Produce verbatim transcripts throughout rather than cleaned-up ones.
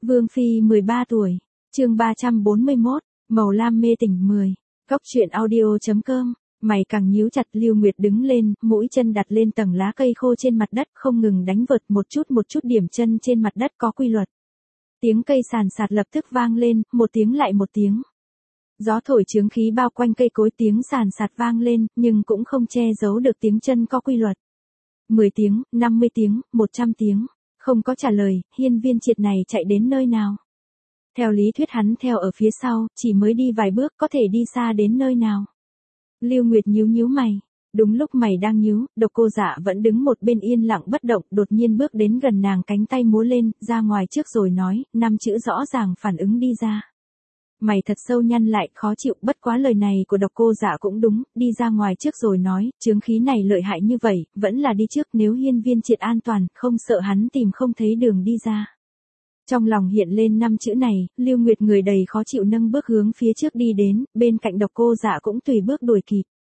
Vương Phi mười ba tuổi, chương ba trăm bốn mươi mốt, Màu Lam mê tỉnh mười. Cốc truyện audio chấm com. Mày càng nhíu chặt, Lưu Nguyệt đứng lên, mũi chân đặt lên tầng lá cây khô trên mặt đất, không ngừng đánh vợt một chút một chút điểm chân trên mặt đất có quy luật. Tiếng cây sàn sạt lập tức vang lên, một tiếng lại một tiếng. Gió thổi chướng khí bao quanh cây cối, tiếng sàn sạt vang lên, nhưng cũng không che giấu được tiếng chân có quy luật. mười tiếng, năm mươi tiếng, một trăm tiếng. Không có trả lời, Hiên Viên Triệt này chạy đến nơi nào? Theo lý thuyết hắn theo ở phía sau, chỉ mới đi vài bước có thể đi xa đến nơi nào? Lưu Nguyệt nhíu nhíu mày. Đúng lúc mày đang nhíu, Độc Cô Dạ vẫn đứng một bên yên lặng bất động, đột nhiên bước đến gần nàng, cánh tay múa lên, ra ngoài trước rồi nói, năm chữ rõ ràng phản ứng đi ra. Mày thật sâu nhăn lại, khó chịu, bất quá lời này của Độc Cô Dạ cũng đúng, đi ra ngoài trước rồi nói, chướng khí này lợi hại như vậy, vẫn là đi trước, nếu Hiên Viên Triệt an toàn, không sợ hắn tìm không thấy đường đi ra. Trong lòng hiện lên năm chữ này, Lưu Nguyệt người đầy khó chịu nâng bước hướng phía trước đi đến, bên cạnh Độc Cô Dạ cũng tùy bước đuổi kịp.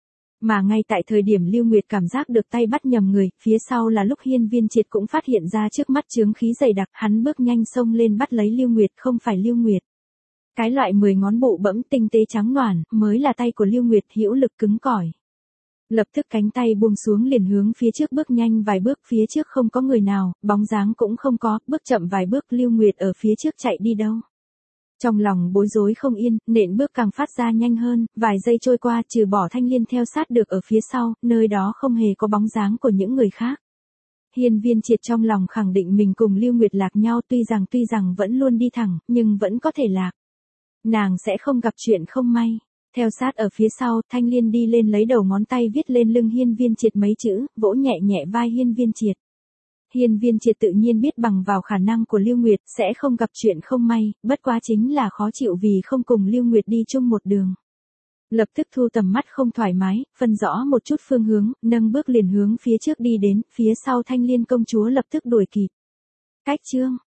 Mà ngay tại thời điểm Lưu Nguyệt cảm giác được tay bắt nhầm người, phía sau là lúc Hiên Viên Triệt cũng phát hiện ra trước mắt chướng khí dày đặc, hắn bước nhanh xông lên bắt lấy Lưu Nguyệt, không phải Lưu Nguyệt. Cái loại mười ngón bụ bẫm tinh tế trắng noản, mới là tay của Lưu Nguyệt, hữu lực cứng cỏi. Lập tức cánh tay buông xuống liền hướng phía trước bước nhanh vài bước, phía trước không có người nào, bóng dáng cũng không có, bước chậm vài bước, Lưu Nguyệt ở phía trước chạy đi đâu. Trong lòng bối rối không yên, nện bước càng phát ra nhanh hơn, vài giây trôi qua, trừ bỏ Thanh Liên theo sát được ở phía sau, nơi đó không hề có bóng dáng của những người khác. Hiên Viên Triệt trong lòng khẳng định mình cùng Lưu Nguyệt lạc nhau, tuy rằng tuy rằng vẫn luôn đi thẳng, nhưng vẫn có thể lạc. Nàng sẽ không gặp chuyện không may. Theo sát ở phía sau, Thanh Liên đi lên lấy đầu ngón tay viết lên lưng Hiên Viên Triệt mấy chữ, vỗ nhẹ nhẹ vai Hiên Viên Triệt. Hiên Viên Triệt tự nhiên biết bằng vào khả năng của Lưu Nguyệt sẽ không gặp chuyện không may, bất quá chính là khó chịu vì không cùng Lưu Nguyệt đi chung một đường. Lập tức thu tầm mắt không thoải mái, phân rõ một chút phương hướng, nâng bước liền hướng phía trước đi đến, phía sau Thanh Liên công chúa lập tức đuổi kịp. Cách chương,